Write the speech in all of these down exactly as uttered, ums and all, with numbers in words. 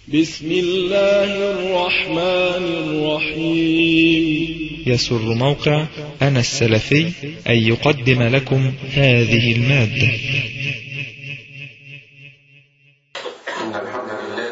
بسم الله الرحمن الرحيم. يسر موقع أنا السلفي أن يقدم لكم هذه المادة. إن الحمد لله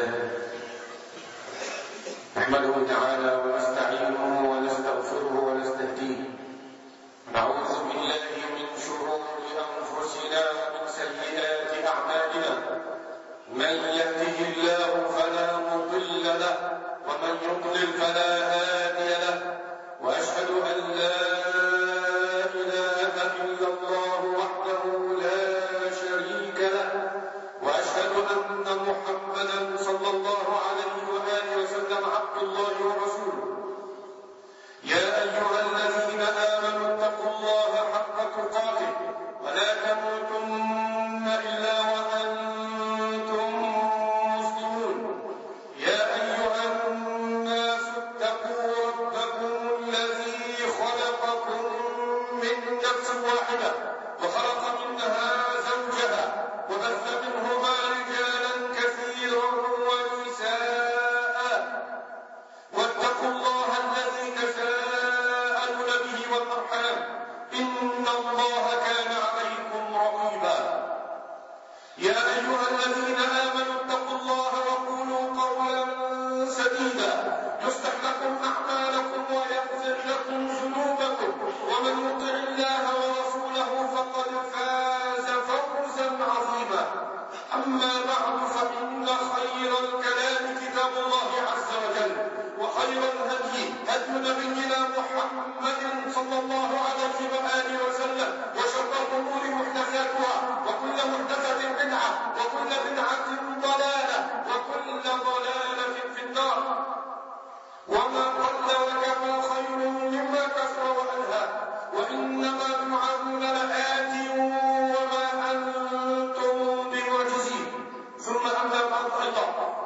نحمده تعالى ونستعينه ونستغفره ونستهديه، نعوذ بالله من شرور أنفسنا ومن سيئات أعمالنا، من يهده الله فلا مضل له ومن يضلل فلا هادي له، وأشهد أن لا إله إلا الله وحده لا شريك له، وأشهد أن محمدا صلى الله عليه وآله وسلم عبد الله ورسوله. يا أيها الذين آمنوا اتقوا الله حق تقاته ولا تموتن إلا وأنتم مسلمون. يا أيها الناس اتقوا ربكم الذي خلقكم من نفس واحدة وخلق منها زوجها وبث منهما رجالا كثيرا ونساء، واتقوا الله الذي تساءلون به والأرحام إن الله كان عليكم رقيبا. يا أيها الذين آمنوا اتقوا الله وقولوا قولا سديدا يصلح لكم أعمالكم ويغفر لكم ذنوبكم، ومن يطع الله ورسوله فقد فاز فوزا عظيما. أما بعد، فإن خير الكلام كتاب الله عز وجل، وخير الهدي هدي نبينا محمد صلى الله عليه وآله وسلم، وشر الأمور محدثاتها، وكل محدثة بدعة، وكل بدعة ضلالة، وكل ضلالة في النار. وما قل وكفى خير مما كثر وألهى، وإنما توعدون لآت وما أنتم بمعجزين. ثم أما بعد، أيضا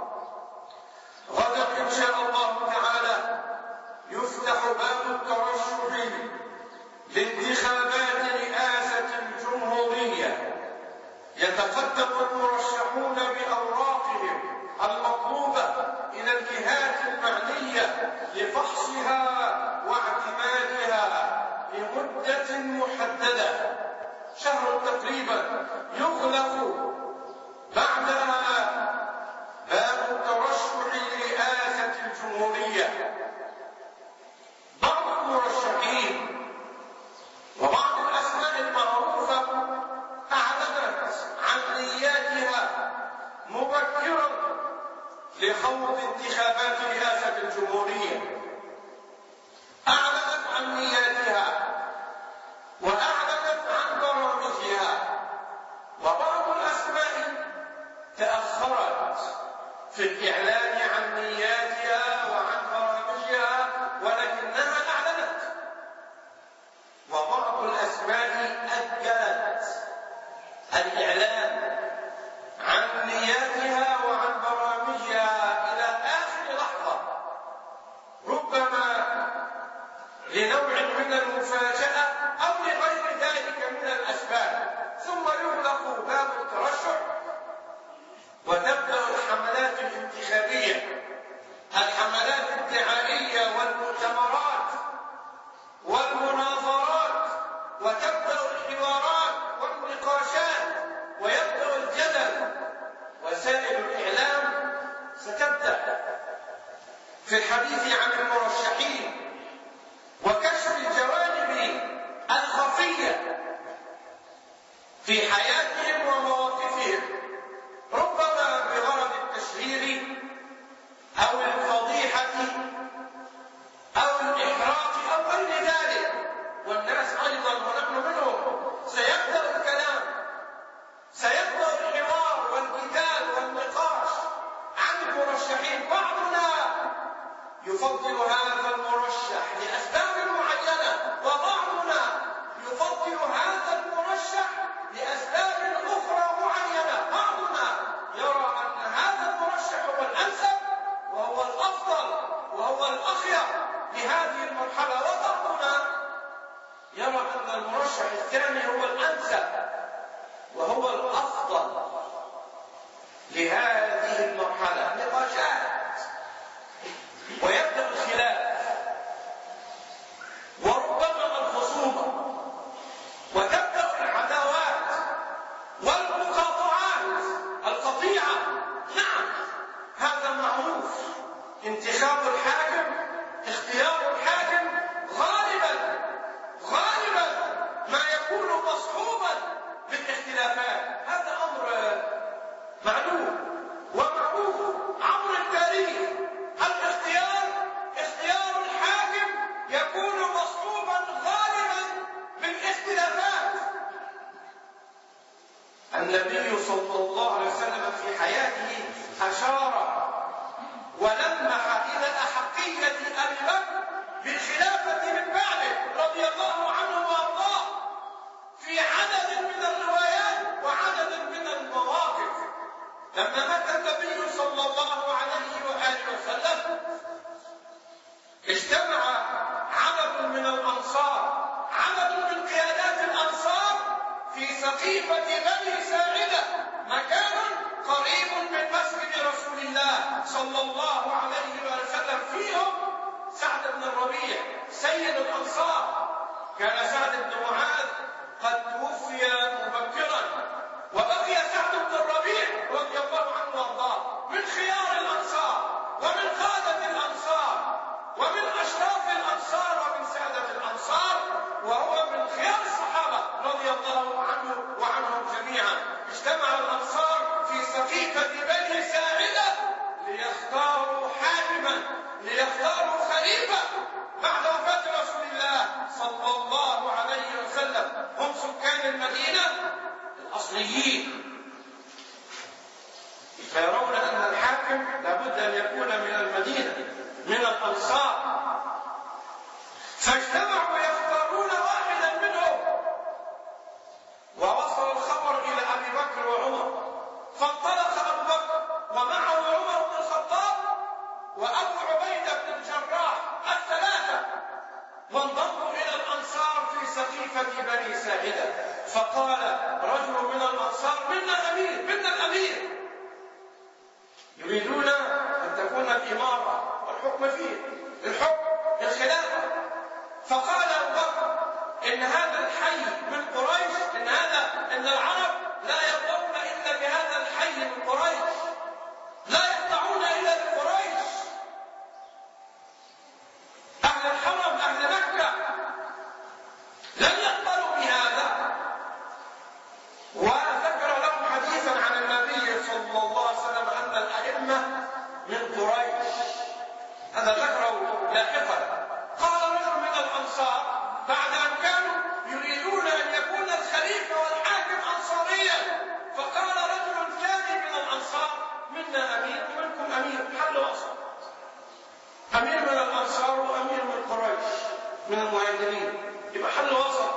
غدا إن شاء الله تعالى يفتح باب الترشح لانتخابات رئاسة الجمهورية، يتقدم المرشحون بأوراقهم المطلوبة إلى الجهات المعنية لفحصها واعتمادها لمدة محددة، شهر تقريبا. يغلق بعدها باب الترشح لرئاسة الجمهورية. بعض المرشحين وبعض الأسماء المعروفة أعلنت عن نياتها مبكرا لخوض انتخابات رئاسة الجمهورية، أعلنت عن نياتها وأعلنت عن برامجها. وبعض الأسماء تأخرت في الإعلان عن نياتها وعن برامجها ولكنها أعلنت، وبعض الأسماء أجلت الإعلان عن نياتها وعن برامجها إلى آخر لحظة، ربما لنوع من المفاجأة أو لغير ذلك من الأسباب. ثم يغلق باب الترشح وتبدأ الحملات الانتخابية، الحملات الدعائية والمؤتمرات والمناظرات، وتبدأ الحوارات والنقاشات، ويبدأ الجدل. وسائل الإعلام ستبدأ في الحديث عن المرشحين وكشف الجوانب الخفية في حياتهم ومواقفهم، ربما بغرض التشهير أو الفضيحة أو الإحراج أو غير ذلك. والناس أيضا ونحن منهم سيبدأ الكلام، سيبدأ الحوار والجدال والنقاش عن المرشحين. بعضنا يفضل هذا المرشح لأسباب معينة، وبعضنا يفضل هذا المرشح لأسباب أخرى معينة. بعضنا يرى أن هذا المرشح هو الأنسب وهو الأفضل وهو الأخير لهذه المرحلة، وبعضنا يرى أن المرشح الثاني هو الأنسب وهو الأفضل لهذه المرحلة. نقاشات انتخاب الحاكم، اختيار الحاكم غالبا غالبا ما يكون مصحوبا بالاختلافات. هذا امر معلوم ومعروف عبر التاريخ. الاختيار اختيار الحاكم يكون مصحوبا غالبا بالاختلافات. النبي صلى الله عليه وسلم في حياته اشار ولمح الى احقيه ابي بكر بالخلافه من بعده رضي الله عنه وارضاه في عدد من الروايات وعدد من المواقف. لما مات النبي صلى الله عليه واله وسلم اجتمع عدد من الانصار، عدد من قيادات الانصار في سقيفه بني ساعده، مكان قريب من مسجد رسول الله صلى الله عليه وسلم. فيهم سعد بن الربيع سيد الانصار. كان سعد بن معاذ قد توفي مبكرا، وبقي سعد بن الربيع رضي الله عنه وارضاه من خيار الانصار ومن قاده الانصار ومن اشراف الانصار ومن ساده الانصار، وهو من خيار الصحابه رضي الله عنه وعنهم جميعا. اجتمع الانصار في سقيفه بني ساعده ليختاروا حاكما، ليختاروا خليفه بعد وفاه رسول الله صلى الله عليه وسلم. هم سكان المدينه الاصليين، فيرون ان الحاكم لابد ان يكون من المدينه من الانصار، فاجتمعوا يختارون واحدا منهم. ووصل الخبر الى ابي بكر وعمر، فانطلق ابو بكر ومعه عمر بن الخطاب وابو عبيده بن الجراح الثلاثه، وانضموا الى الانصار في سقيفه بني ساعده. فقال رجل من الانصار: منا امير، منا الامير، يريدون ان تكون الاماره والحكم فيه، الحكم الخلافه. فقال ابو بكر: ان هذا الحي من قريش، ان هذا ان العرب لا يرضون الا بهذا الحي من قريش، لا يخضعون الا لقريش. اهل الحرم اهل مكه لن يقبلوا بهذا. وذكر لهم حديثا عن النبي صلى الله عليه وسلم ان الائمه من قريش، هذا ذكره لاحقا. قال رجل من الانصار بعد ان كانوا يريدون ان يكون الخليفه والحاكم انصاريا، فقال رجل ثاني من الانصار: منا امير ومنكم امير، حل وسط، امير من الانصار وامير من قريش من المهاجرين، يبقى حل وسط.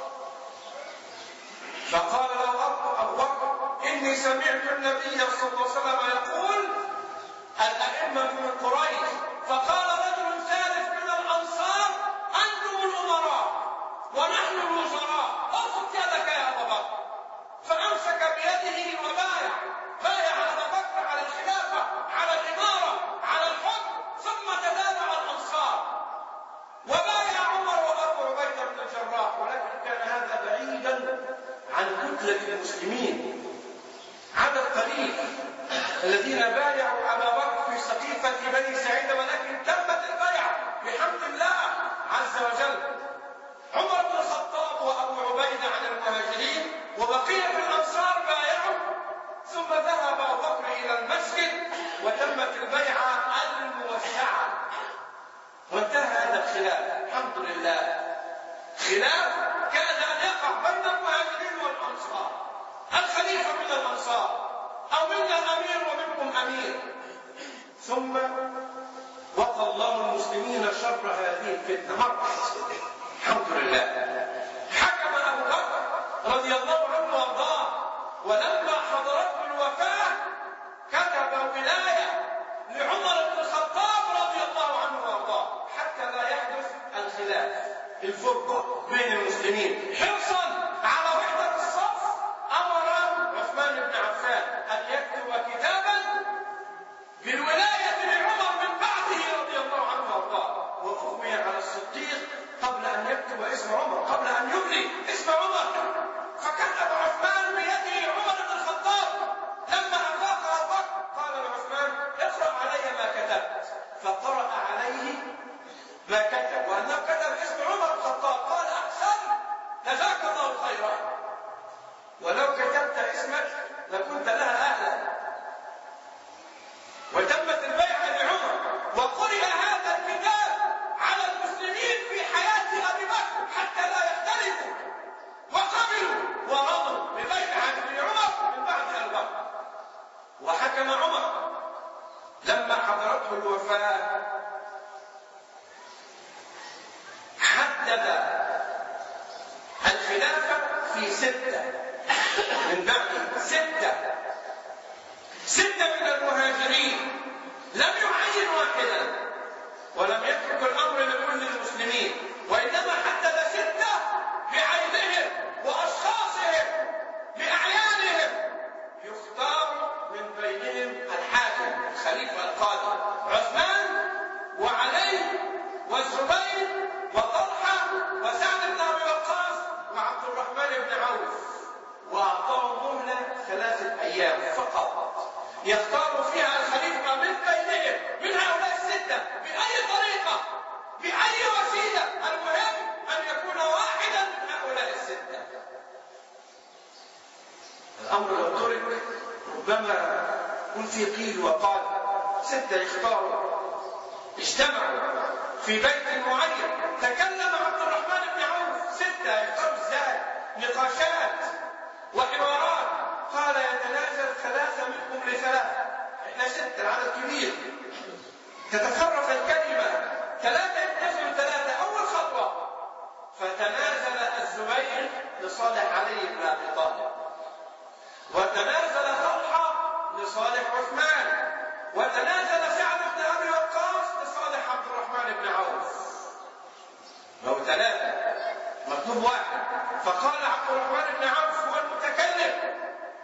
فقال له ابو بكر: اني سمعت النبي صلى الله عليه وسلم يقول الائمه من قريش. فقال رجل ثالث من الانصار: انتم الامراء ونحن الوزراء، ابسط يدك يا ابا بكر. فامسك بيده وبايع، بايع ابا بكر على الخلافه، على الاماره، على الحكم، ثم تتابع الانصار وبايع عمر وابو عبيده بن الجراح. ولكن كان هذا بعيدا عن كتله المسلمين، عدد قليل الذين بايعوا ابا بكر في سقيفه بني ساعده، ولكن تمت البيعه بحمد الله عز وجل. عمر بن الخطاب وابو عبيده عن المهاجرين وبقيه الانصار بايعوا، ثم ذهب ابو بكر الى المسجد وتمت البيعه الموسعه وانتهى هذا الخلاف الحمد لله. خلاف كاد ان يقع بين المهاجرين والانصار، الخليفه من الانصار او منا امير ومنكم امير. ثم وقى الله المسلمين شر هذه الفتنه مره الحمد لله. حكم ابو بكر رضي الله عنه وارضاه، ولما حضرته الوفاه كتب ولايه لعمر بن الخطاب رضي الله عنه وارضاه حتى لا يحدث الخلاف، الفرقه بين المسلمين. حرصا على وحده الصف امر عثمان بن عفان ان يكتب كتابا بالولايه لعمر من بعده رضي الله عنه وارضاه، واغمي على الصديق قبل ان يكتب اسم عمر، قبل ان يملي اسم عمر. فكتب عثمان بيده عمر بن الخطاب. لما افاق ابو بكر قال لعثمان: اقرا علي ما كتبت. فقرأ عليه ما كتب، وأنه كتب اسم عمر الخطاب. قال أحسن، جزاك الله خيرا، ولو كتبت اسمك لكنت لها أهلا. وتمت البيعة لعمر، وقرئ هذا الكتاب على المسلمين في حياة أبي بكر حتى لا يختلفوا، وقبلوا ورضوا ببيعة لعمر من بعد أبي بكر. وحكم عمر لما حضرته الوفاة حدد الخلافة في ستة من بعد ستة ستة من المهاجرين، لم يعين واحدا ولم يترك الأمر لكل المسلمين، وإنما حدد ستة بعينهم وأشخاصهم بأعيانهم، يختار من بينهم الحاكم الخليفة القادم، عثمان وعلي والزبير وطلحة وسعد بن أبي وقاص وعبد الرحمن بن عوف، وأعطاهم مهلة ثلاثة أيام فقط يختار فيها الخليفة من بينهم من هؤلاء الستة بأي طريقة بأي وسيلة، المهم أن يكون واحدا من هؤلاء الستة. الأمر لو ترك ربما كن في قيل وقال. ستة يختاروا، اجتمعوا في بيت معين، تكلم عبد الرحمن بن عوف. ستة يختاروا ازاي؟ نقاشات وحوارات. قال يتنازل ثلاثة منكم لثلاثة، احنا ستة العدد كبير، تتفرق الكلمة، ثلاثة يتنازلوا ثلاثة. أول خطوة فتنازل الزبير لصالح علي بن أبي طالب، وتنازل طلحة لصالح عثمان، وتنازل سعد بن أبي وقاص لصالح عبد الرحمن بن عوف. لو ثلاثة مطلوب واحد، فقال عبد الرحمن بن عوف هو المتكلم،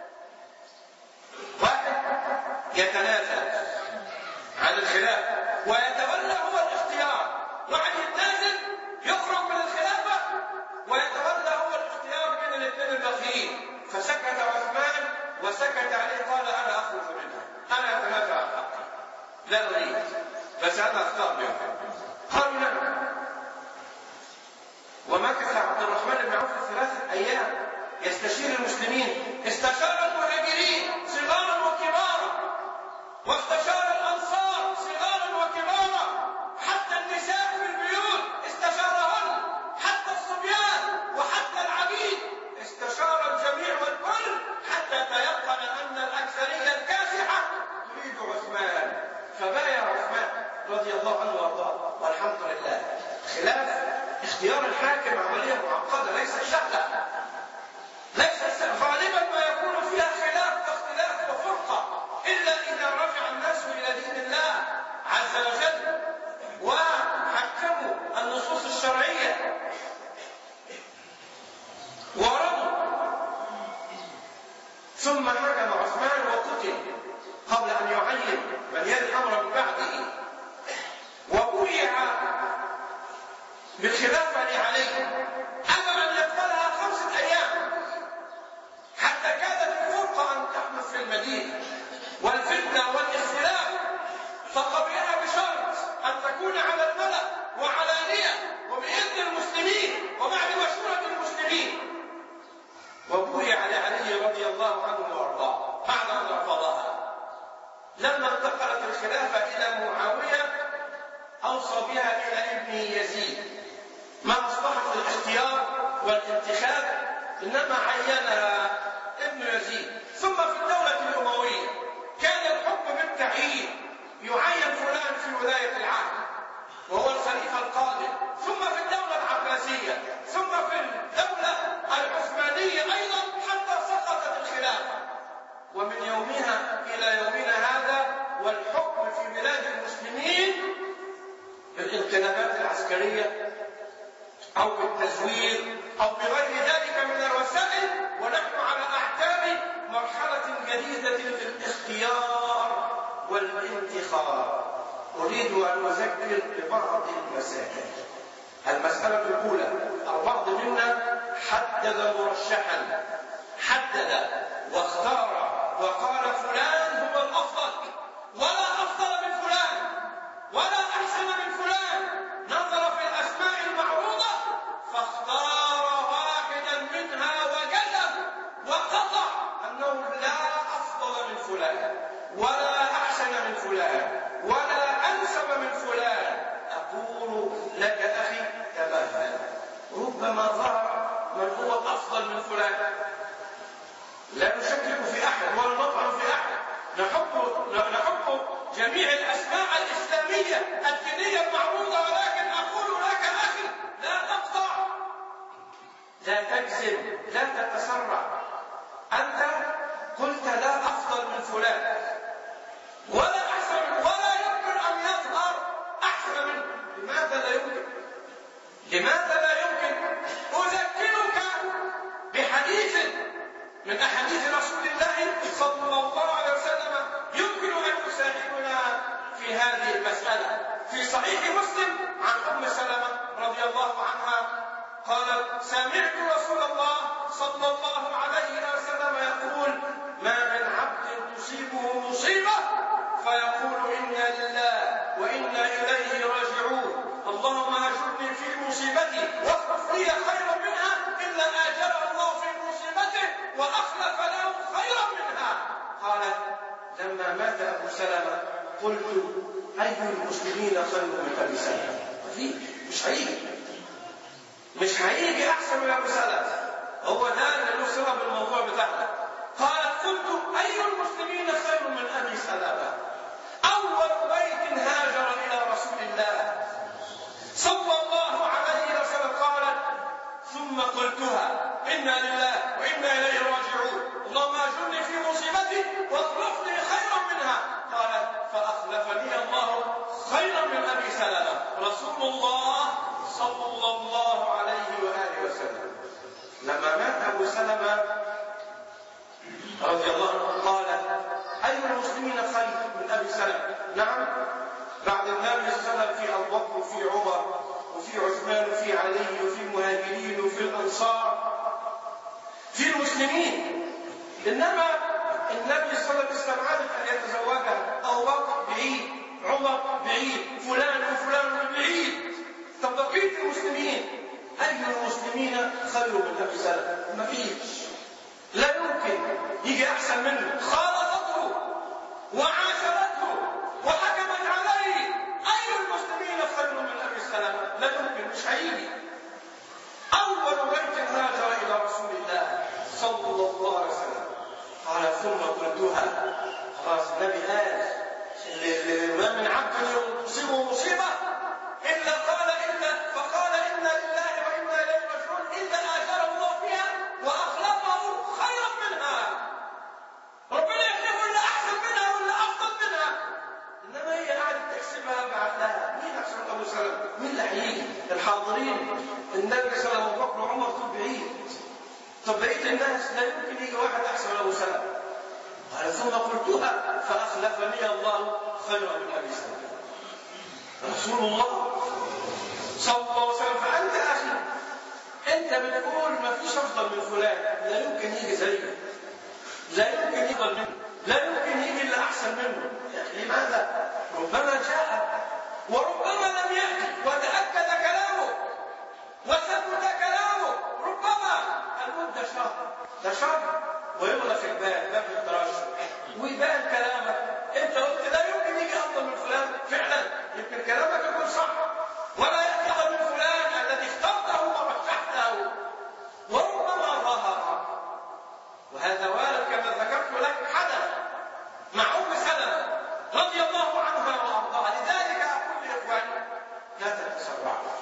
واحد يتنازل عن الخلافة ويتولى هو الاختيار، واحد يتنازل يخرج من الخلافة ويتولى هو الاختيار بين الاثنين الباقيين. فسكت عثمان وسكت عليه، قال أنا أخرج منها، أنا أتنازل عن حقي، لا أريد، بس أنا أختار بها. قالوا نعم. ومكث عبد الرحمن بن عوف ثلاثة أيام يستشير المسلمين، استشار المهاجرين صغارا وكبارا، واستشار الأنصار صغارا وكبارا، حتى النساء في البيوت استشارهن، حتى الصبيان وحتى العبيد، استشار الجميع والكل حتى تيقن أن الأكثرية الكاسحة تريد عثمان، فبايع عثمان رضي الله عنه وارضاه. والحمد لله خلاف اختيار الحاكم عملية معقدة ليست سهلة، ليست غالبا ما يكون فيها خلاف واختلاف وفرقة إلا إذا رجع الناس إلى دين الله عز وجل وحكموا النصوص الشرعية ورضوا. ثم حكم عثمان وقتل قبل أن يعين من يلي الأمر من بعده، وبويع بالخلافة لعلي، أبى أن يقبلها خمسة أيام حتى كادت الفرقة أن تحدث في المدينة والفتنة والاختلاف، فقبلها بشرط أن تكون على الملأ وعلانية وبإذن المسلمين وبعد مشورة المسلمين. وبويع لعلي رضي الله عنه وارضاه بعد أن رفضها. لما انتقلت الخلافة إلى معاوية أوصى بها إلى ابنه يزيد، ما أصبحت الاختيار والانتخاب إنما عينها ابن يزيد. ثم في الدولة الأموية كان الحكم بالتعيين، يعين فلان في ولاية العهد وهو الخليفة القادم، ثم في الدولة العباسية، ثم في الدولة العثمانية أيضا حتى سقطت الخلافة. ومن يومها إلى يومنا هذا والحكم في بلاد المسلمين بالانقلابات العسكرية أو بالتزوير أو بغير ذلك من الوسائل، ونحن على أعتاب مرحلة جديدة في الاختيار والانتخاب. أريد أن أذكر ببعض المسائل. المسألة الأولى، البعض منا حدد مرشحا، حدد واختار وقال فلان هو الأفضل، ولا أفضل من فلان، ولا فلان ولا أنسب من فلان أقول لك أخي تبهل. ربما ظهر من هو أفضل من فلان. لا نشكك في أحد ولا نطعن في أحد، نحب نحب جميع الأسماء الإسلامية الدينية المعروضة، ولكن أقول لك أخي لا تقطع، لا تكذب، لا تتسرع. أنت قلت لا أفضل من فلان ولا أحسن ولا يمكن أن يظهر أحسن منه. لماذا لا يمكن؟ لماذا لا يمكن؟ أذكرك بحديث من أحاديث رسول الله صلى الله عليه وسلم يمكن أن يساعدنا في هذه المسألة. في صحيح مسلم عن أم سلمة رضي الله عنها قالت: سمعت رسول الله صلى الله عليه وسلم يقول: ما من عبد تصيبه مصيبة فيقول إنا لله وإنا إليه راجعون، اللهم أجرني في مصيبتي واخلف لي خيرا منها، إلا آجره الله في مصيبته وأخلف له خيرا منها. قالت: لما مات أبو سلمة قلت: أي المسلمين خير من أبي سلمة؟ مش هيجي مش هيجي أحسن من أبو سلمة، هو ده اللي له صلة بالموضوع بتاعنا. قالت: قلت: أي المسلمين خير من أبي سلمة؟ أول بيت هاجر إلى رسول الله صلى الله عليه وسلم. قالت: ثم قلتها: إنا لله وإنا إليه راجعون، اللهم أجرني في مصيبتي واخلف لي خيرا منها. قالت: فأخلفني الله خيرا من أبي سلمة رسول الله صلى الله عليه وآله وسلم. لما مات أبو سلمة رضي الله عنه قالت: أي المسلمين خير من أبي سلمة؟ نعم، بعد النبي صلى الله عليه وسلم في أبو بكر وفي عمر وفي عثمان وفي علي وفي المهاجرين وفي الأنصار في المسلمين. إنما النبي صلى الله عليه وسلم عادت أن يتزوجها. أبو بكر بعيد، عمر بعيد، فلان وفلان بعيد. طب بقية المسلمين أي المسلمين خير من أبي سلمة؟ ما فيش، لا يمكن يجي أحسن منه. خالطته وعاشرته وحكمت عليه. أي المسلمين خير من أبي سلمة؟ لا يمكن، مش هيجي. أول بيت هاجر إلى رسول الله صلى الله عليه وسلم. قال: ثم قلتها. خلاص النبي قال: ما من عبد تصيبه مصيبة إلا قال إلا فقال إنا لله وإنا إليه راجعون، إلا آجره الله فيها وأخلفه خيرا منها. ربنا يخلفه إلا أحسن منها ولا أفضل منها. إنما هي قاعدة تحسبها بعدها. مين أحسن من أبو سلمة؟ مين اللي هيجي؟ الحاضرين النبي صلى الله عليه وسلم وبكر وعمر طول بعيد. طب بقية الناس لا يمكن يجي واحد أحسن من أبو سلمة. قال: ثم قلتها فأخلفني الله خيرا من أبي سلمة رسول الله صلى الله عليه وسلم. فأنت أخي أنت بتقول ما فيش أفضل من فلان، لا يمكن يجي زيه، لا يمكن يفضل منه، لا يمكن يجي إلا أحسن منه. لماذا؟ ربما جاء وربما لم يأتي، وتأكد كلامه وثبت كلامه. ربما المدة شهر، ده شهر ويغلق الباب، باب الترشح، ويبان كلامك. انت قلت لا يمكن يجي افضل من فلان، فعلا يمكن كلامك يكون صح، ولا يأتي افضل من فلان الذي اخترته ورشحته. وربما ظهر، وهذا وارد كما ذكرت لك حدث مع ام سلمة رضي الله عنها وارضاها. لذلك اقول لاخواني لا تتسرعوا.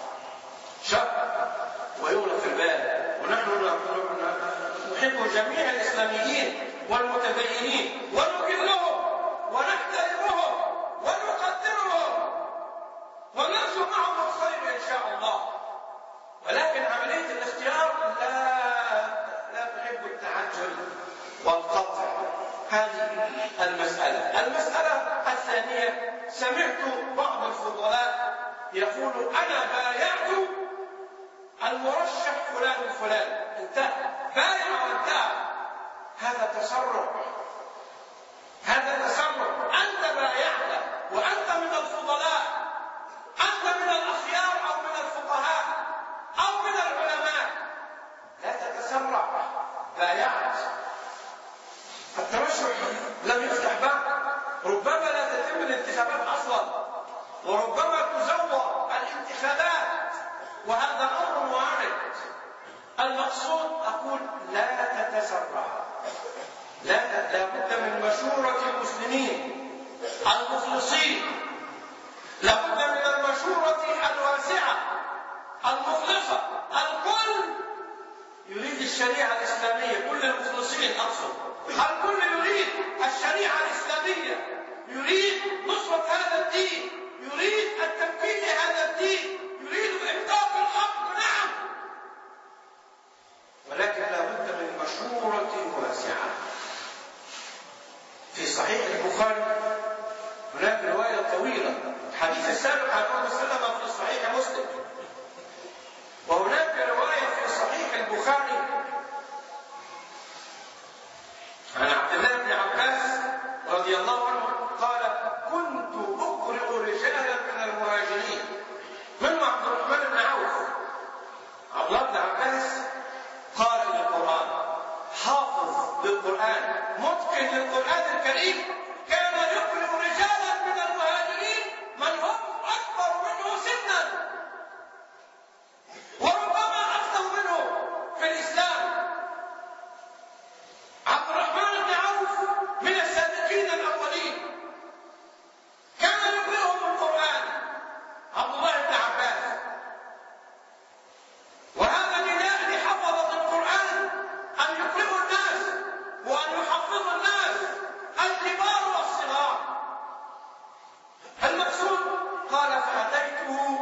شهر ويغلق الباب، ونحن نحب جميع الإسلاميين والمتدينين ونكرمهم ونحترمهم ونقدرهم ونرجو معهم الخير إن شاء الله. ولكن عملية الاختيار لا لا تحب التعجل والقطع. هذه المسألة. المسألة الثانية: سمعت بعض الفضلاء يقول: أنا بايعت المرشح فلان فلان، انتهى، بايع وانتهى. هذا تسرع، هذا تسرع. أنت بايعت وأنت من الفضلاء، أنت من الأخيار أو من الفقهاء أو من العلماء، لا تتسرع. بايعت. الترشح لم يفتح باب، ربما لا تتم الانتخابات وربما تزور الانتخابات، وهذا أمر وارد. المقصود أقول لا تتسرع، لا لابد من مشورة المسلمين المخلصين، لابد من المشورة الواسعة المخلصة. الكل يريد الشريعة الإسلامية، كل المخلصين أقصد، الكل يريد الشريعة الإسلامية، يريد نصرة هذا الدين، يريد التمكين لهذا الدين، يريد إحقاق الحق، نعم، ولكن لابد من مشورة واسعة. في صحيح البخاري هناك رواية طويلة، الحديث السابق عن أم سلمة في صحيح مسلم، وهناك رواية في صحيح البخاري عن عبد الله بن عباس رضي الله عنه قال: كنت أقرئ رجالا من المهاجرين، منهم عبد الرحمن بن عوف. عبد الله بن عباس قارئ للقرآن، حافظ للقرآن، متقن للقرآن الكريم، كان يقرئ رجالا من المهاجرين من هم أكبر منه سنا وربما أفضل منه في الإسلام. عبد الرحمن بن عوف من السابقين الأولين، كان يقرئهم القرآن عبد الله بن عباس. وهذا نداء لحفظة القرآن أن يقرئوا الناس وأن يحفظوا الناس الكبار والصغار. المقصود قال: فأتيته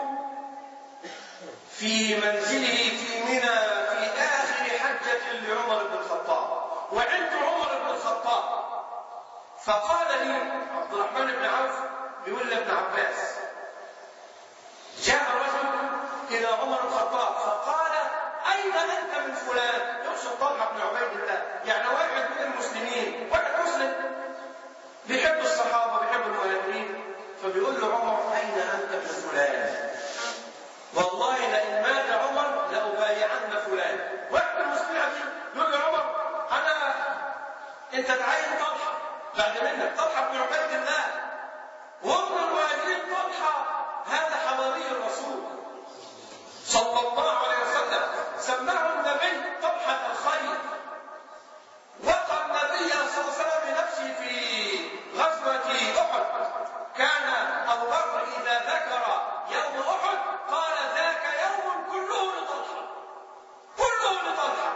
في منزله في منى في آخر حجة لعمر بن الخطاب، وعند عمر بن الخطاب، فقال لي عبد الرحمن بن عوف يقول لابن عباس: جاء رجل إلى عمر بن الخطاب فقال: أين أنت من فلان؟ يقصد طلحة بن عبيد الله، يعني واحد من المسلمين، واحد مسلم بيحب الصحابة بيحب المهاجرين، فبيقول له عمر: أين أنت من فلان؟ والله لئن مات عمر لأبايعن فلان. واحد من المسلمين يقول له عمر: أنا أنت تعين طلحة بعد منك، طلحة بن عبيد الله، وابن المهاجرين طلحة هذا حواري الرسول صلى الله عليه وسلم، سماه النبي طلحة الخير. وقع النبي صلى الله عليه وسلم بنفسه في غزوة أحد، كان أبو بكر إذا ذكر يوم أحد قال: ذاك يوم كله لطلحة، كله لطلحة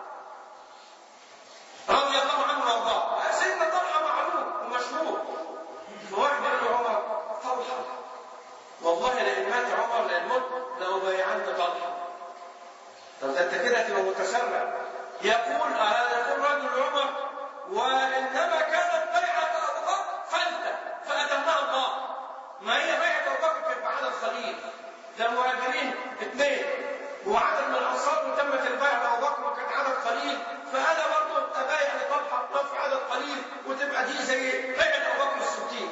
رضي الله عنه وارضاه. سيدنا طلحة معروف ومشهور. فواحد يقول له عمر: طلحة والله لئن مات عمر لئن مت لأبايعن طلحة. طب ده انت كده تبقى متسرع. يقول هذا يقول رجل عمر: وانما كانت بيعة ابو بكر فلتة فاتمها الله. ما هي بيعة ابو بكر كانت بعدد قليل، ده المهاجرين اثنين وعدد من الانصار، وتمت البيعة ابو بكر وكانت عدد قليل، فانا برضه ابايع لطلحة لو في عدد قليل وتبقى دي زي بيعة ابو بكر الستين.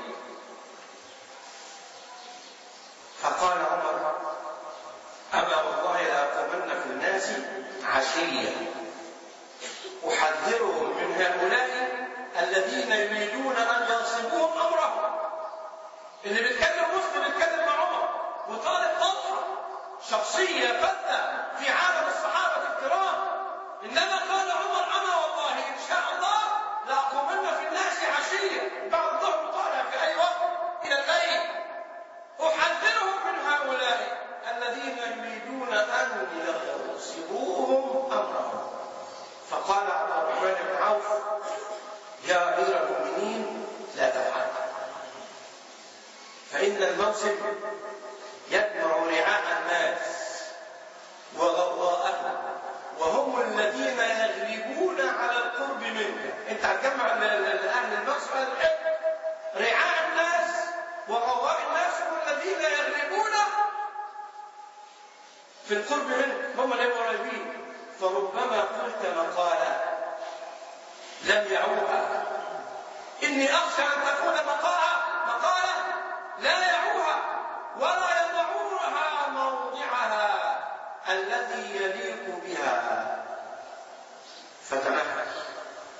فقال عمر: أما والله لأقومن في الناس عشية أحذرهم من هؤلاء الذين يريدون أن ينصبوهم أمرهم. اللي بيتكلم مسلم بيتكلم مع عمر وطالب طلحة شخصية فذة في عالم الصحابة الكرام، إنما قال عمر: أما والله إن شاء الله لأقومن في الناس عشية، بعد الظهر طالع في أي وقت إلى الليل، أحذرهم من هؤلاء الذين يريدون أن يغصبوهم أمرهم. فقال عبد الرحمن بن عوف: يا أمير المؤمنين لا تفعل، فإن المنصب يجمع رعاء الناس وغضاءهم، وهم الذين يغلبون على القرب منك. أنت هتجمع أهل المنصب رعاء الناس وغضاء الناس، هم الذين يغلبون في القرب منك، هم اللي قريبين. فربما قلت مقالا لم يعوها، إني أخشى أن تكون مقالة مقالة لا يعوها ولا يضعونها موضعها الذي يليق بها، فتمهل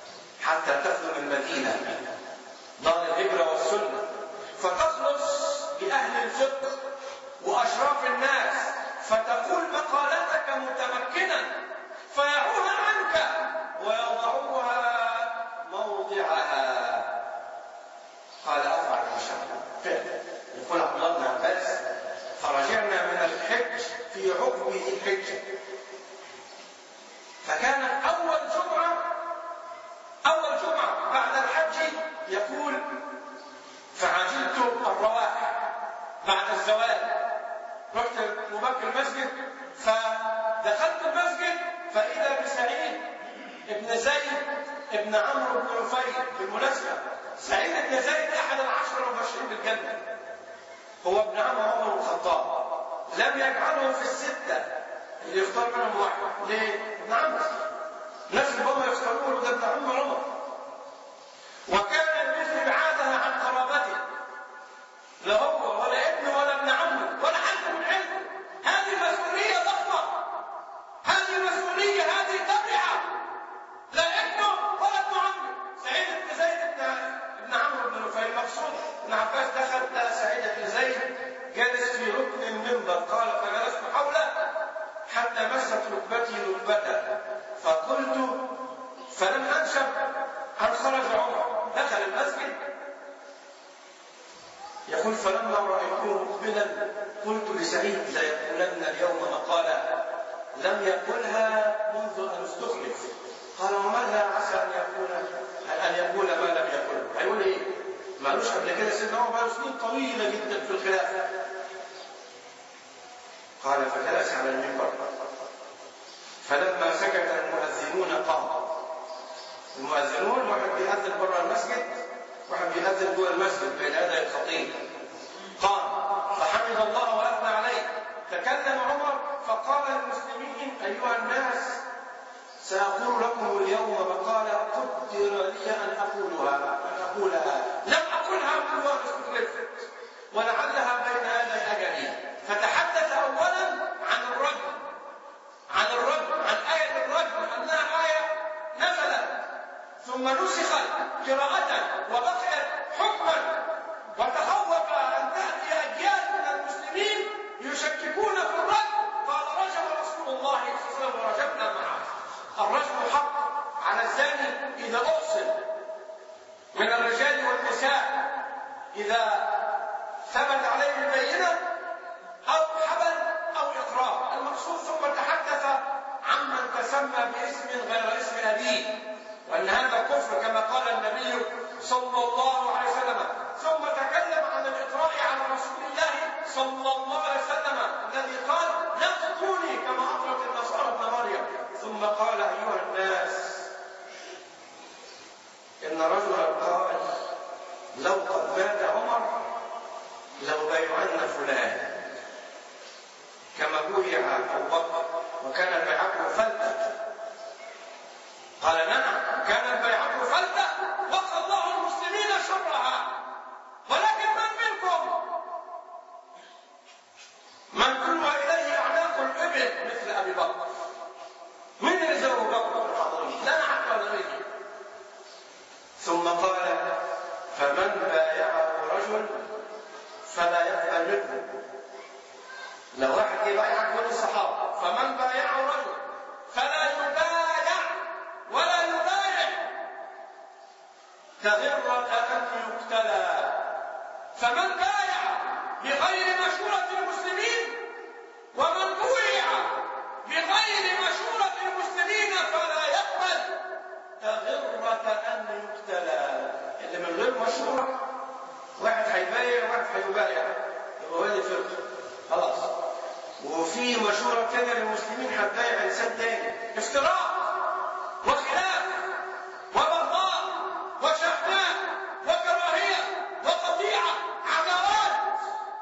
حتى تخدم المدينة دار الهجرة والسنة، فتخلص بأهل الفقه وأشراف الناس فتقول مقالتك متمكنا فيعوها عنك ويضعوها موضعها. قال أفعل إن شاء الله. فعلا يقول عبد الله بن عباس فرجعنا من الحج في عقب ذي الحجة، فكانت أول جمعة أول جمعة بعد الحج يقول فعجلت الروائح بعد الزوال، رحت مبكر المسجد فدخلت المسجد فإذا بسعيد ابن زيد ابن عمرو بن نفيل. بالمناسبة سعيد بن زيد أحد العشر المبشرين بالجنة، هو ابن عم عمر بن الخطاب، لم يجعله في الستة اللي يختار منهم واحد. ليه؟ ابن عمرو. الناس اللي هم يختارون ده ابن عم عمر، وكان مثل بعادها عن قرابته، لا هو ولا ابنه ولا ابن عمه ولا حد من علمه. هذه مسؤولية ضخمة، هذه مسؤولية، هذه تبعة، لا ابنه ولا ابن عمه. سعيد بن زيد ابن عمرو بن نفيل المقصود ابن عباس دخل لقى سعيد بن زيد جالس في ركن المنبر، قال فجلست حوله حتى مست ركبتي ركبته فقلت فلم انشب ان خرج عمر. دخل المسجد يقول فلما رايته مقبلا قلت لسعيد لا يقولن اليوم مقاله لم يقلها منذ ان استخلف. قال وماذا عسى ان يقول ان يقول ما لم يقله؟ هيقول ايه؟ ما قالوش قبل كده سيدنا عمر بقى سنين طويله جدا في الخلافه. قال فجلس على المنبر فلما سكت المؤذنون قام. المؤذنون واحد بيأذن بره المسجد واحد بيأذن جوه المسجد بين يدي الخطيب. قام فحمد الله وأثنى عليه. تكلم عمر فقال للمسلمين أيها الناس سأقول لكم اليوم مقالة قدر لي أن أقولها أن أقولها لم أقولها منذ أن استخلفت ولعلها بين يدي أجلي. فتحدث أولا عن الرجل عن الرجل عن آية الرجل أنها آية نزلت ثم نسخت قراءة وبقيت حكما، وتخوف أن تأتي أجيال من المسلمين يشككون في الرجل. قال رجم رسول الله صلى الله عليه وسلم ورجمنا معه. الرجم حق على الزاني إذا أحصن من الرجال والنساء إذا ثبت عليه البينة أو حبل أو إقرار. المقصود ثم تحدث عمن تسمى باسم غير اسم أبيه وأن هذا كفر كما قال النبي صلى الله عليه وسلم. ثم تكلم عن الإطراء على رسول الله صلى الله عليه وسلم الذي قال لا تطروني كما أطرت النصارى ابن مريم. ثم قال أيها الناس إن رجلا قال لو قد مات عمر لو بيعن فلان كما بويع أبو بكر وكان بيعته فلتة. قال نعم كانت بيعته فلتة وقى الله المسلمين شرها، ولكن من منكم من كلها إليه أعناق الإبل مثل أبي بكر؟ من يلزم أبو بكر الحضرين؟ لا نعرف ولا نريد. ثم قال فمن بايعه رجل فلا يقبل منه. لو واحد يبايعك من الصحابة فمن بايعه رجل فلا يبايع ولا يبايع كغرة أن يقتلى. فمن بايع بغير مشورة المسلمين ومن بايع بغير مشورة المسلمين فلا يقبل كغرة أن يقتلى. اللي من غير مشورة واحد هيبايع وواحد هيبايع يبقى هو فرق خلاص. وفي مشورة تانية للمسلمين هتبايع إنسان تاني. افتراء وخلاف وبغضاء وشحناء وكراهية وقطيعة عداوات.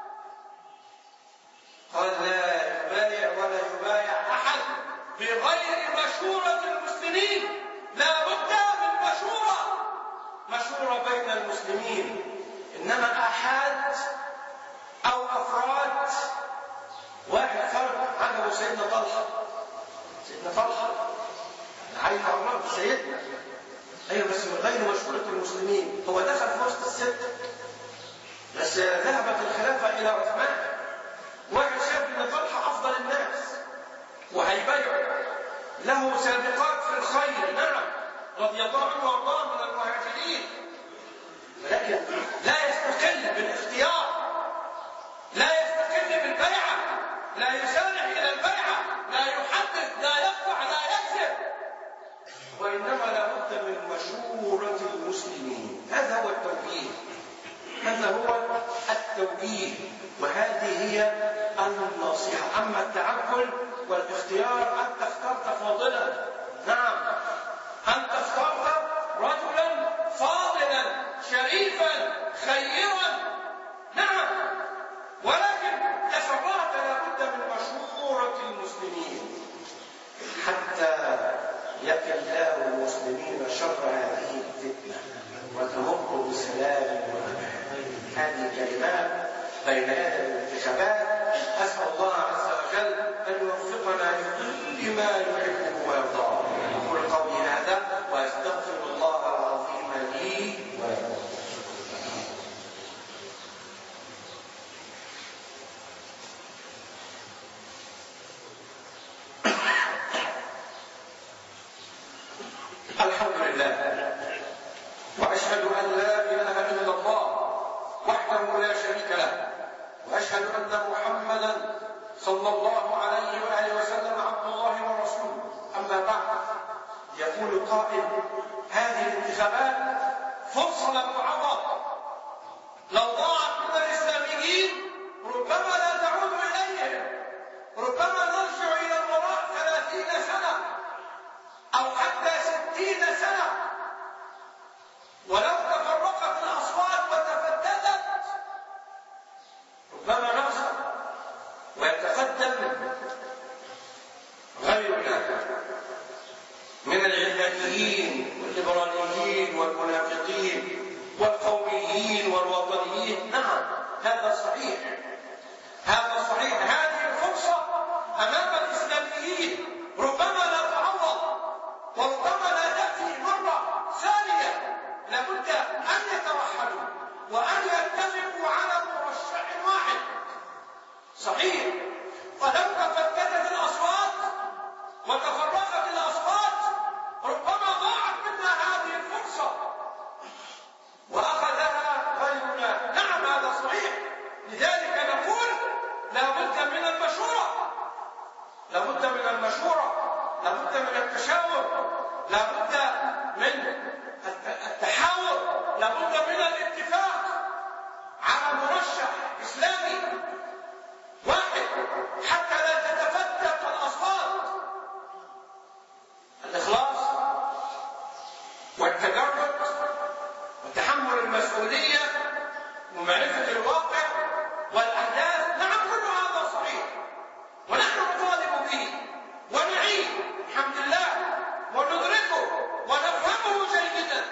قال لا يبايع ولا يبايع أحد بغير مشورة المسلمين. لا بد من مشورة مشورة بين المسلمين. إنما أحد أو أفراد واحد فرد عجبه سيدنا طلحة سيدنا طلحة عايز عمر سيدنا أيوة بس من غير مشورة المسلمين. هو دخل في وسط الستة بس ذهبت الخلافة إلى عثمان، واحد شاف أن طلحة أفضل الناس وهيبيع له سابقات في الخير، نعم رضي الله عنه وارضاه من المهاجرين، ولكن لا يستقل بالاختيار، لا يستقل بالبيعة، لا يسارع إلى البيعة، لا يحدث، لا يقطع، لا يكذب، وإنما لابد من مشورة المسلمين. هذا هو التوجيه، هذا هو التوجيه، وهذه هي النصيحة. أما التعجل والاختيار، أنت اخترت فاضلا، نعم أنت اخترت رجلا فاضلا شريفا خيرا، نعم، ولكن تسرعت. لابد من مشورة المسلمين حتى يقي الله المسلمين شر هذه الفتنة وتمر بسلام وأمان. هذه كلمات بين يدي الانتخابات. أسأل الله عز وجل أن يوفقنا لكل ما يحبه ويرضاه. أقول قولي هذا وأستغفر الله العظيم لي ولكم. الحمد لله وأشهد أن لا إله إلا الله وحده لا شريك له، وأشهد أن محمدا صلى الله عليه وآله وسلم عبد الله ورسوله. أما بعد، يقول قائل: هذه الانتخابات فرصة لم تعوض، لو ضاعت من الإسلاميين ربما لا تعود إليهم، ربما نرجع إلى الوراء ثلاثين سنة أو حتى ستين سنة. ولو تفرقت الأصوات وتفتتت ربما نخسر ويتقدم غيرنا من العلمانيين والليبراليين والمنافقين والقوميين والوطنيين. نعم هذا صحيح، هذا صحيح. هذه الفرصة أمام الإسلاميين ربما لا تعوض، وربما لا تأتي مرة ثانية. لابد أن يتوحدوا وأن يتفقوا على مرشح واحد. صحيح، ولو تفتتت الأصوات وتفرقت الأصوات ربما ضاعت منا هذه الفرصة وأخذها غيرنا. نعم هذا صحيح. لذلك نقول لابد من المشورة، لابد من المشورة، لابد من التشاور، لابد من التحاور، لابد من الاتفاق على مرشح إسلامي واحد حتى لا تتفتت الأصوات. الإخلاص والتجرد وتحمل المسؤولية ومعرفة الواقع والأحداث، نعم كل هذا صحيح ونحن نطالب به ونعيه الحمد لله وندركه ونفهمه جيدا.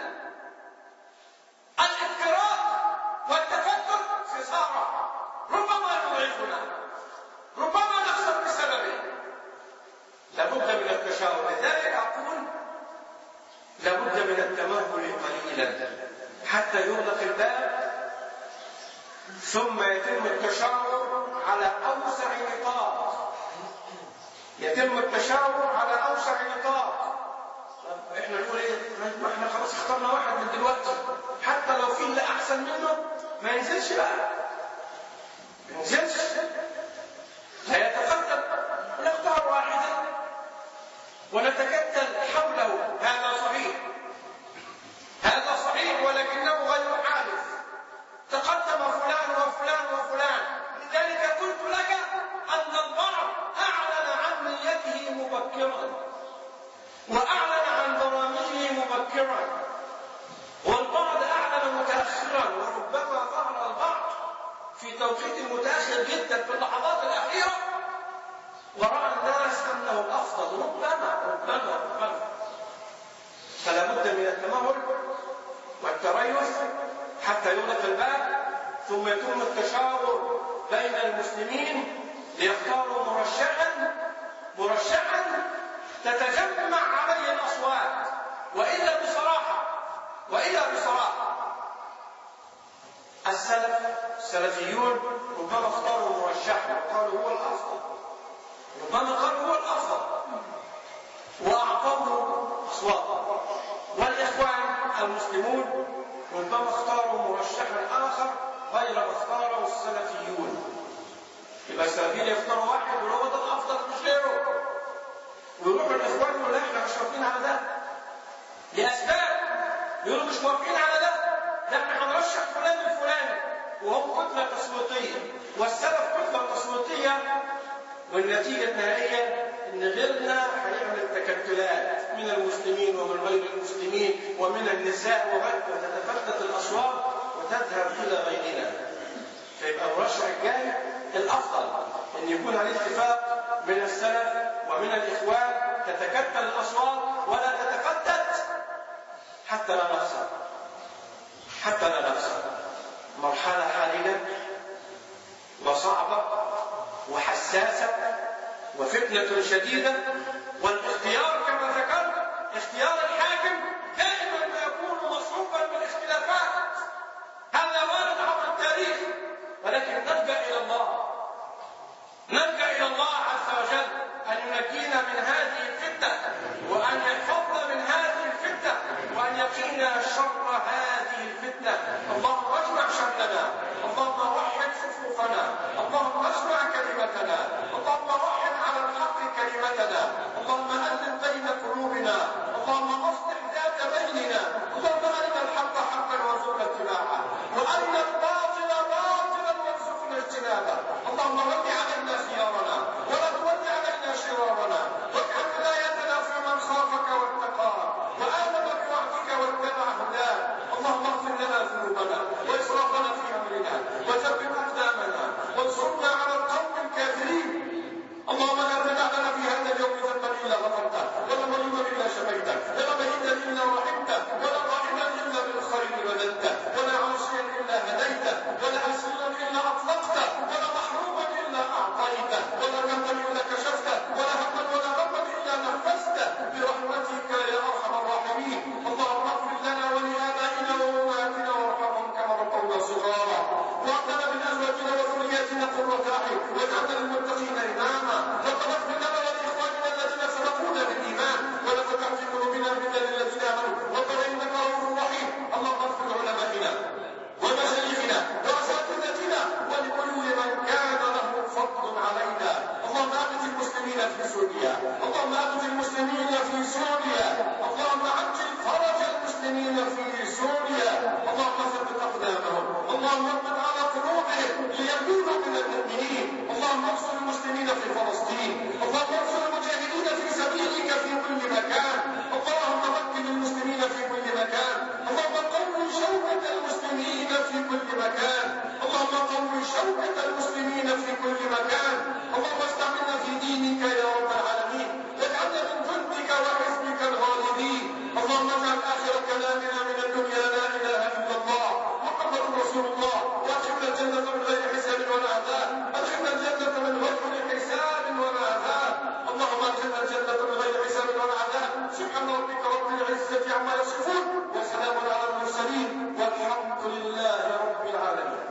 الافتراء والتفتت خسارة ربما يضعفنا، ربما نخسر بسببه. لابد من التشاور. لذلك أقول لابد من التمهل قليلا حتى يغلق الباب، ثم يتم التشاور على أوسع نطاق، يتم التشاور على أوسع نطاق. احنا نقول ايه؟ ما احنا خلاص اخترنا واحد من دلوقتي، حتى لو في اللي احسن منه ما ينزلش بقى، ما ينزلش، لا يتقدم. نختار واحدا ونتكتل حوله. هذا صحيح، هذا صحيح، ولكنه غير حادث. تقدم فلان وفلان وفلان. لذلك قلت لك أن البعض أعلن عن نيته مبكرا وأعلن عن برامجه مبكرا، والبعض أعلن متأخرا، وربما ظهر البعض في توقيت متأخر جدا في اللحظات الأخيرة ورأى الناس أنه الأفضل. ربما ربما ربما فلا بد من التمهل والتريث حتى يغلق الباب، ثم يتم التشاور بين المسلمين ليختاروا مرشحا مرشحا تتجمع عليه الأصوات. وإلا بصراحة وإلا بصراحة السلف السلفيون ربما اختاروا مرشحا وقالوا هو الافضل، ربما قالوا هو الافضل واعطوه اصوات، والاخوان المسلمون ربما اختاروا مرشحا اخر غير ما اختاره السلفيون. يبقى السلفيين يختاروا واحد وهو ده الافضل مش غيره، ويروحوا الاخوان يقولوا لا احنا مش موافقين على ده لاسباب، يقولوا مش موافقين على ده، لا احنا هنرشح فلان الفلاني وهم كتله تصويتيه والسلف كتله تصويتيه، والنتيجه النهائيه ان غيرنا هيعمل تكتلات من المسلمين ومن غير المسلمين ومن النساء وغيرها، وتتفتت الاصوات وتذهب الى غيرنا. فيبقى المرشح الجاي الافضل ان يكون عليه اتفاق من السلف ومن الاخوان، تتكتل الاصوات ولا تتفتت حتى لا نخسر حتى لا نخسر. مرحله حرجه وصعبه وحساسه وفتنه شديده، والاختيار كما ذكرت اختيار الحاكم دائما ما يكون مصحوبا بالاختلافات، هذا وارد عبر التاريخ، ولكن نلجا الى الله نلجا الى الله عز وجل ان ينجينا من هذه الفتنه وان يحفظنا من هذه الفتنه وان يقينا شر هذه الفتنه. اللهم اجمع شملنا، اللهم وحد صفوفنا، اللهم اجمع كلمتنا، اللهم وحد على الحق كلمتنا، اللهم الف بين قلوبنا، اللهم اصلح ذات بيننا، اللهم ارنا الحق حقا وارزقنا اتباعه، وارنا الباطل باطلا وارزقنا اجتنابه. اللهم ول علينا خيارنا ولا تول علينا شرارنا، واجعل ولايتنا في من خافك واتقاك وآمن بوعدك واتبع هداك. اللهم اغفر لنا ذنوبنا واسرافنا في امرنا وثبت اقدامنا وانصرنا على القوم الكافرين. اللهم لا تدع لنا في هذا اليوم ذنبا الا غفرته، ولا مريضا الا شفيته، ولا ميتا الا رحمته، ولا ظالما الا بالخير رددته، ولا عاصيا الا هديته، ولا اسيرا الا اطلقته، ولا محروما الا اعطيته، ولا ذنبا الا كشفته، ولا هما ولا غما الا نفسته برحمتك يا ارحم الراحمين. اللهم اغفر لنا ولابائنا وامهاتنا وارحمهم كما ربونا صغارا، واعطنا من ازواجنا وذرياتنا قرة اعين واجعلنا للمتقين اماما. ربنا اغفر لنا ولاخواننا الذين سبقونا بالايمان ولا تجعل في قلوبنا غلا للذين امنوا ربنا انك رؤوف رحيم. اللهم اغفر لعلمائنا ومشايخنا واساتذتنا ولكل من كان له فضل علينا. اللهم اغث المسلمين في سوريا، اللهم اغث المسلمين في سوريا، اللهم عجل فرج المسلمين في سوريا، اللهم ثبت اقدامهم، اللهم اربط على قلوبهم ليكونوا من المؤمنين. اللهم انصر المسلمين في فلسطين، اللهم انصر المجاهدين في سبيلك في كل مكان، اللهم مكن المسلمين في كل مكان، اللهم قوي شوكة المسلمين في كل مكان، اللهم قوي شوكة المسلمين في كل مكان. اللهم استعملنا في دينك يا رب العالمين، واجعلنا من جندك وحزبك الغالبين. اللهم اجعل اخر كلامنا من الدنيا لا اله الا الله محمد رسول الله، وادخلنا الجنة من غير حساب ولا عذاب، ادخلنا الجنة من غير حساب ولا عذاب، اللهم ادخلنا الجنة من غير حساب ولا عذاب. سبحان ربك رب العزة عما يصفون وسلام على المرسلين والحمد لله رب العالمين.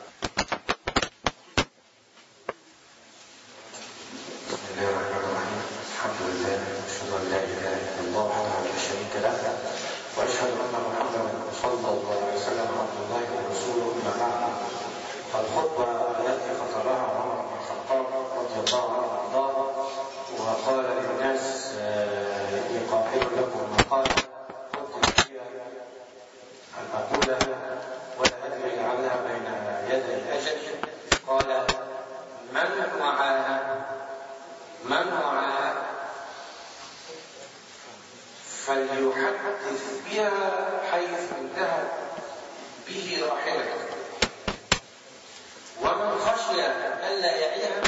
بسم الله الرحمن الرحيم، الحمد لله، اشهد ان لا اله الا الله وحده لا شريك له، واشهد ان محمدا صلى الله عليه وسلم عبد الله ورسوله. اما بعد، الخطبه التي خطبها عمر بن الخطاب رضي الله عنه وارضاه وقال للناس اني قائل لكم مقالا قلت فيها ان اقولها ولا ادري لعلها بين يدي الاجل. قال: من وعاها من وعاها فليحدث بها حيث انتهت به راحلته، ومن خشي الا يعيها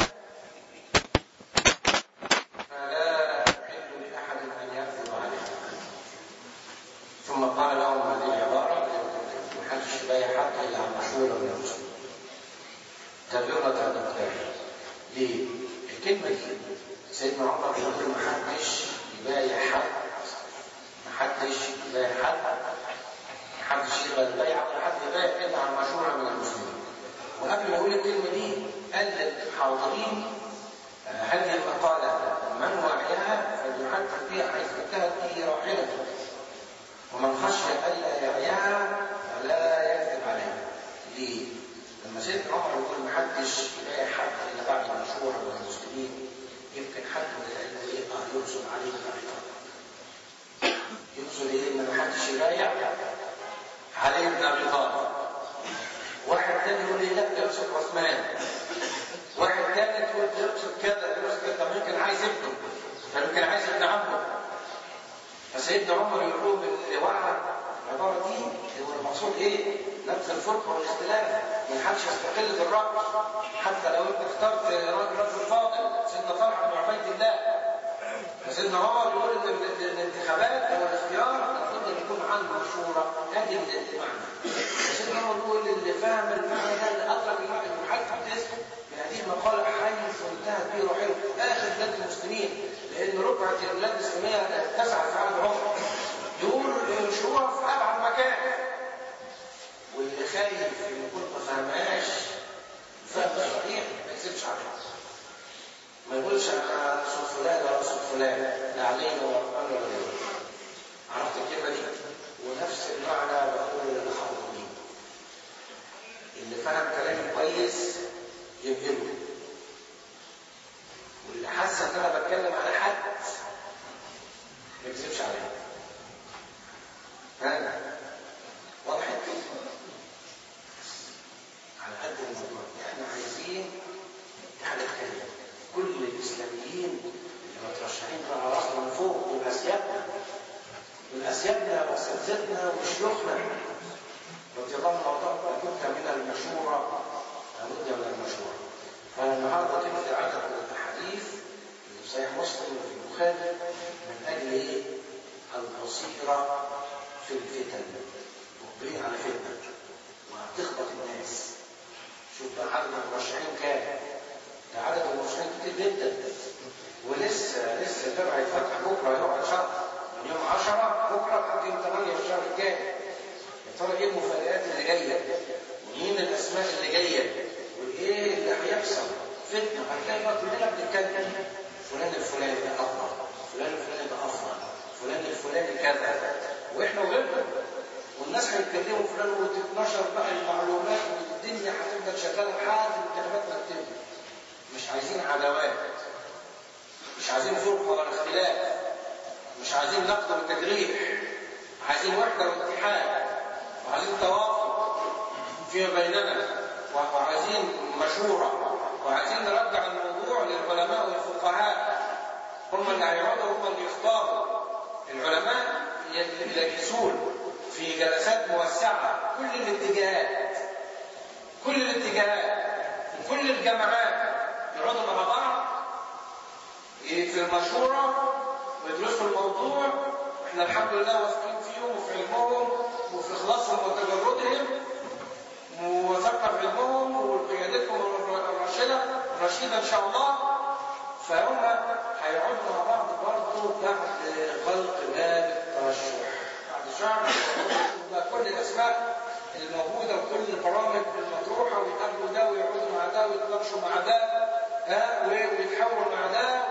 فلا يحل لاحد ان يكذب عليه. ثم قال لهم هذه العباره: محدش بايع حتى الا عن مشهوره من المسلمين. تابعونا تابعونا. ليه؟ الكلمه دي سيدنا عمر بيقول محدش يبايع حد، محدش يبايع حد محدش يقبل البيعة ولا حد يبايع إلا عن مشورة من المسلمين. وقبل ما أقول الكلمة دي قال للحاضرين هذه المقالة من وعيها فليحدث بها حيث انتهت به راحلته، ومن خشي ألا يعيها فلا يكذب عليها. ليه؟ لما سيدنا عمر يقول محدش يلاقي حد إلا بعد مشورة من المسلمين، يمكن حد من العلم يقع يرسم عليه بعيدا. يقصد إيه؟ إن محدش يبايع علي بن أبي طالب. واحد تاني يقول لي لا يقصد عثمان. واحد تاني يقول يقصد كذا يقصد كذا، ممكن عايز ابنه، فممكن عايز ابن عمه. فسيدنا عمر يقول بالوعد العبارة دي هو المقصود ايه؟ نبذ الفرقة والاختلاف، ما حدش يستقل بالرأي حتى لو انت اخترت رجل فاضل سيدنا طلحة بن عبيد الله. فسيدنا عمر يقول ان الانتخابات او الاختيار المفروض ان يكون عنده مشورة. هذه المعنى. فسيدنا عمر يقول اللي فاهم المعنى ده اللي ادرك المعنى المحدث بهذه المقالة حيث انتهت به روحه اخر بلاد المسلمين، لان ربعة البلاد الاسلامية اتسعت في عهد عمر. دول ينشروها في ابعد مكان، واللي خايف ان يكون ما فهمهاش فهم صحيح ما يكذبش عليها. ما يقولش انا صوت فلان ولا صوت فلان، لا علينا ولا قبل ولا غيره. عرفت الكلمه دي؟ ونفس المعنى بقول للحاضرين اللي فهم كلامي كويس يبهره، واللي حاسس ان انا بتكلم على حد ما يكذبش عليا. ها واضح كده؟ على قد الموضوع احنا عايزين حاجه تانيه. كل الاسلاميين اللي مترشحين على راسنا من فوق دول اسيادنا، دول اسيادنا واساتذتنا وشيوخنا رضي الله عنهم لابد من المشوره، لابد من المشوره. فالنهارده تبدا عدد الاحاديث في صحيح مسلم وفي البخاري من اجل ايه؟ البصيره في الفتن، مقبلين على فتنه وهتخبط الناس. شوف بقى عدد المرشحين كام؟ ده عدد المرشحين كتير جدا، ولسه لسه تبع يتفتح بكره يقعد شهر من يوم عشرة بكره لحد يوم ثمانية في الشهر الجاي. يا ترى ايه المفاجآت اللي جايه؟ ومين الاسماء اللي جايه؟ وايه اللي هيحصل؟ فتنه. هتلاقي بقى كلنا بنتكلم فلان الفلاني ده افضل، فلان الفلاني ده افضل، فلان الفلاني كذا، واحنا وغيرنا. والناس هيتكلموا فلان وتتنشر بقى المعلومات والدنيا هتفضل شغاله لحد الكلمات ما تتم. مش عايزين عداوات، مش عايزين فرقه ولا اختلاف، مش عايزين نقد وتجريح، عايزين وحده واتحاد، وعايزين توافق فيما بيننا، وعايزين مشوره، وعايزين نرجع الموضوع للعلماء والفقهاء. هم اللي هيقعدوا، هم اللي يختاروا. العلماء يجلسون في جلسات موسعه كل الاتجاهات، كل الاتجاهات وكل الجماعات يقعدوا مع بعض في المشوره ويدرسوا الموضوع. احنا الحمد لله واثقين فيهم وفي علمهم وفي اخلاصهم وتجردهم، ووثقنا في علمهم وقيادتهم الراشده الرشيده ان شاء الله. فهم هيقعدوا مع بعض برضه بعد خلق باب الترشح، بعد شهر كل الاسماء الموجوده وكل البرامج المطروحه، ويقابلوا ده ويقعدوا مع ده ويتناقشوا مع ده، ها ويتحاوروا مع ده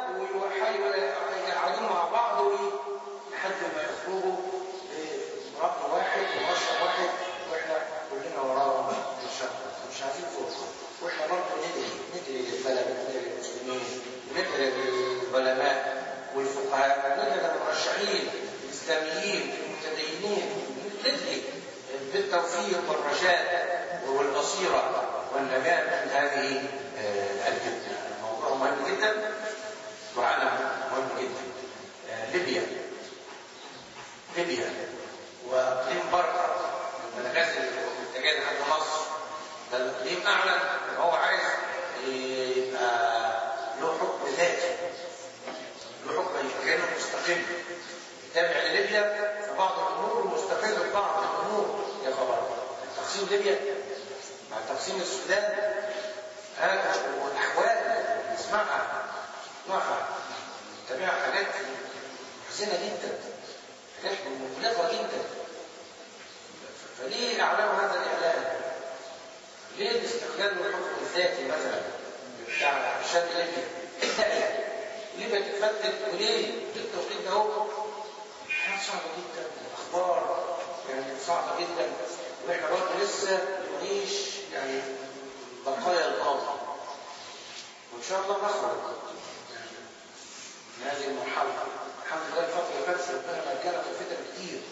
ويقعدوا مع بعض لحد ما يخرجوا برأي واحد ومشروع واحد، واحنا كلنا وراهم ان شاء الله. مش عايزين فرصه، واحنا برضه ندعي ندعي للبلد وندعي للمسلمين وندعي للعلماء والفقهاء، ندعي للمرشحين الاسلاميين المتدينين، ندعي بالتوفيق والرشاد والبصيره والنجاه من هذه الفتنه. الموضوع مهم جدا وعالم مهم جدا. ليبيا ليبيا واقليم بركه من المناغز المتجهه لحد مصر، ده الاقليم اعلن ان هو عايز يبقى له حكم ذاتي، له حكم كانه مستقل تابع لليبيا في بعض الامور ومستقل في بعض الامور. يا خبر، تقسيم ليبيا مع تقسيم السودان، هذا والاحوال اللي نسمعها نسمعها نتابعها حاجات محزنه جدا، حاجات مقلقه جدا. فليه اعلام هذا الاعلان؟ ليه الاستقلال والحكم الذاتي مثلا بتاع الشاب الليبي؟ الداعي ليه بتتفتت وليه التوقيت ده هو حاجه صعبه جدا، الاخبار يعني صعبه جدا، واحنا برضه لسه نعيش يعني بقايا الماضي، وان شاء الله نخرج من هذه المرحله. الحمد لله الفتره اللي فاتت ربنا مجانا في الفتن كتير،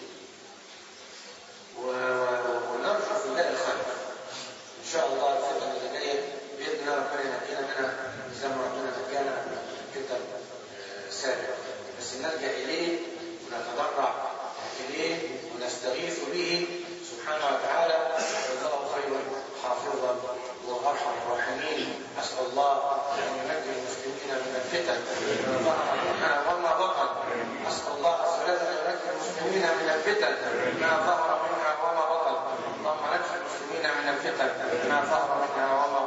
ونرجو في الله الخير ان شاء الله. الفتن اللي جايه باذن الله ربنا ينجينا منها زي ما ربنا نجانا جدا سابق، بس نلجا اليه ونتضرع اليه ونستغيث به سبحانه وتعالى، وجزاه خيرا حافظا وارحم الراحمين. اسال الله ان ينجي المسلمين من الفتن ما ظهر منها وما بطن. اسال الله عز وجل ان ينجي المسلمين من الفتن ما ظهر منها وما بطن. اللهم نجي المسلمين من الفتن ما ظهر منها وما